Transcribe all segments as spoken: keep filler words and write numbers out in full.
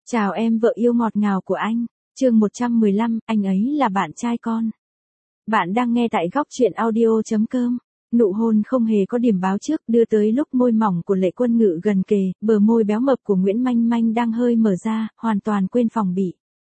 Chào em vợ yêu ngọt ngào của anh, chương một trăm mười lăm, anh ấy là bạn trai con. Bạn đang nghe tại góc truyện audio.com. Nụ hôn không hề có điểm báo trước đưa tới lúc môi mỏng của Lệ Quân Ngự gần kề, bờ môi béo mập của Nguyễn Manh Manh đang hơi mở ra, hoàn toàn quên phòng bị.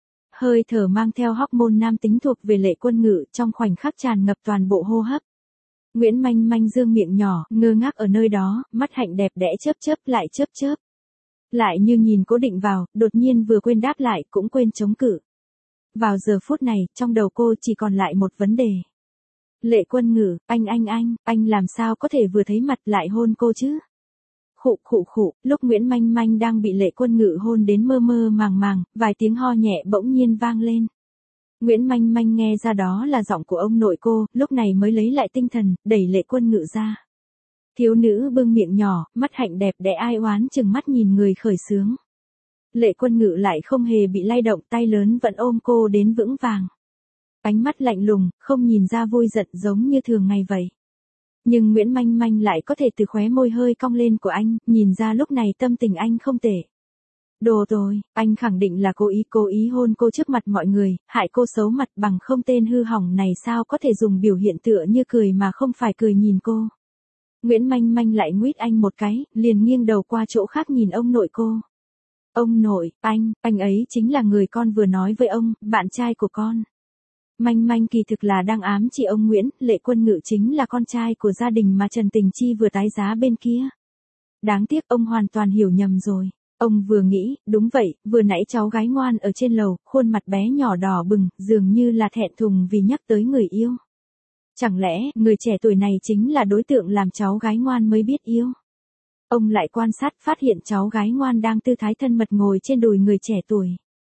Hơi thở mang theo hormone nam tính thuộc về Lệ Quân Ngự trong khoảnh khắc tràn ngập toàn bộ hô hấp. Nguyễn Manh Manh dương miệng nhỏ, ngơ ngác ở nơi đó, mắt hạnh đẹp đẽ chớp chớp lại chớp chớp. Lại như nhìn cố định vào, đột nhiên vừa quên đáp lại cũng quên chống cự. Vào giờ phút này, trong đầu cô chỉ còn lại một vấn đề. Lệ Quân Ngự, anh anh anh, anh làm sao có thể vừa thấy mặt lại hôn cô chứ? Khụ khụ khụ, lúc Nguyễn Manh Manh đang bị Lệ Quân Ngự hôn đến mơ mơ màng màng, vài tiếng ho nhẹ bỗng nhiên vang lên. Nguyễn Manh Manh nghe ra đó là giọng của ông nội cô, lúc này mới lấy lại tinh thần, đẩy Lệ Quân Ngự ra. Thiếu nữ bưng miệng nhỏ, mắt hạnh đẹp đẽ ai oán chừng mắt nhìn người khởi xướng. Lệ Quân Ngự lại không hề bị lay động, tay lớn vẫn ôm cô đến vững vàng. Ánh mắt lạnh lùng, không nhìn ra vui giận giống như thường ngày vậy. Nhưng Nguyễn Manh Manh lại có thể từ khóe môi hơi cong lên của anh, nhìn ra lúc này tâm tình anh không tệ. Đồ rồi, anh khẳng định là cố ý cố ý hôn cô trước mặt mọi người, hại cô xấu mặt bằng không tên hư hỏng này sao có thể dùng biểu hiện tựa như cười mà không phải cười nhìn cô. Nguyễn Manh Manh lại nguýt anh một cái, liền nghiêng đầu qua chỗ khác nhìn ông nội cô. Ông nội, anh, anh ấy chính là người con vừa nói với ông, bạn trai của con. Manh Manh kỳ thực là đang ám chỉ ông Nguyễn, Lệ Quân Ngự chính là con trai của gia đình mà Trần Tình Chi vừa tái giá bên kia. Đáng tiếc ông hoàn toàn hiểu nhầm rồi. Ông vừa nghĩ, đúng vậy, vừa nãy cháu gái ngoan ở trên lầu, khuôn mặt bé nhỏ đỏ bừng, dường như là thẹn thùng vì nhắc tới người yêu. Chẳng lẽ, người trẻ tuổi này chính là đối tượng làm cháu gái ngoan mới biết yêu? Ông lại quan sát phát hiện cháu gái ngoan đang tư thái thân mật ngồi trên đùi người trẻ tuổi.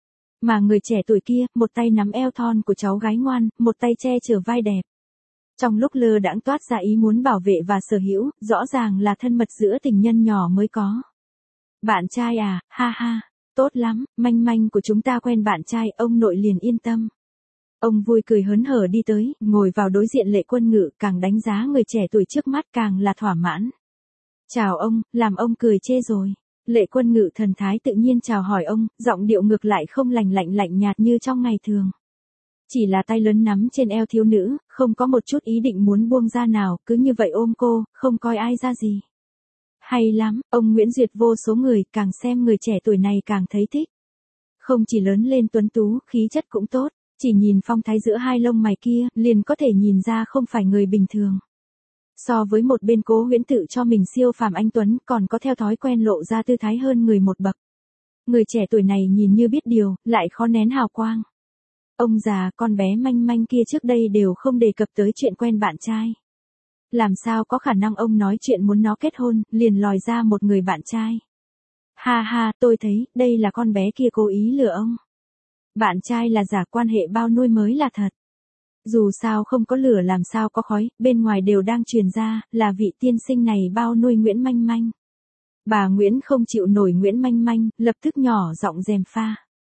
Mà người trẻ tuổi kia, một tay nắm eo thon của cháu gái ngoan, một tay che chở vai đẹp. Trong lúc lơ đãng toát ra ý muốn bảo vệ và sở hữu, rõ ràng là thân mật giữa tình nhân nhỏ mới có. Bạn trai à, ha ha, tốt lắm, Manh Manh của chúng ta quen bạn trai, ông nội liền yên tâm. Ông vui cười hớn hở đi tới, ngồi vào đối diện Lệ Quân Ngự, càng đánh giá người trẻ tuổi trước mắt càng là thỏa mãn. Chào ông, làm ông cười chê rồi. Lệ Quân Ngự thần thái tự nhiên chào hỏi ông, giọng điệu ngược lại không lành lạnh lạnh nhạt như trong ngày thường. Chỉ là tay lớn nắm trên eo thiếu nữ, không có một chút ý định muốn buông ra nào, cứ như vậy ôm cô, không coi ai ra gì. Hay lắm, ông Nguyễn duyệt vô số người, càng xem người trẻ tuổi này càng thấy thích. Không chỉ lớn lên tuấn tú, khí chất cũng tốt. Chỉ nhìn phong thái giữa hai lông mày kia, liền có thể nhìn ra không phải người bình thường. So với một bên Cố Huyễn tự cho mình siêu phàm anh tuấn, còn có theo thói quen lộ ra tư thái hơn người một bậc. Người trẻ tuổi này nhìn như biết điều, lại khó nén hào quang. Ông già, con bé Manh Manh kia trước đây đều không đề cập tới chuyện quen bạn trai. Làm sao có khả năng ông nói chuyện muốn nó kết hôn, liền lòi ra một người bạn trai. Ha ha, tôi thấy, đây là con bé kia cố ý lừa ông. Bạn trai là giả, quan hệ bao nuôi mới là thật. Dù sao không có lửa làm sao có khói, bên ngoài đều đang truyền ra, là vị tiên sinh này bao nuôi Nguyễn Manh Manh. Bà Nguyễn không chịu nổi Nguyễn Manh Manh, lập tức nhỏ giọng gièm pha.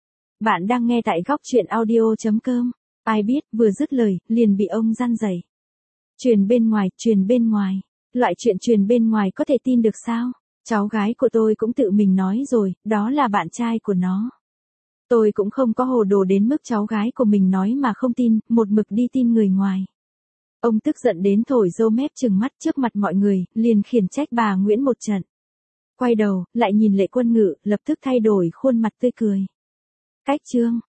Bạn đang nghe tại góc truyện audio.com. Ai biết, vừa dứt lời, liền bị ông răn dày. Truyền bên ngoài, truyền bên ngoài. Loại chuyện truyền bên ngoài có thể tin được sao? Cháu gái của tôi cũng tự mình nói rồi, đó là bạn trai của nó. Tôi cũng không có hồ đồ đến mức cháu gái của mình nói mà không tin, một mực đi tin người ngoài. Ông tức giận đến thổi râu mép trừng mắt trước mặt mọi người, liền khiển trách bà Nguyễn một trận. Quay đầu, lại nhìn Lệ Quân Ngự, lập tức thay đổi khuôn mặt tươi cười. Cách chương,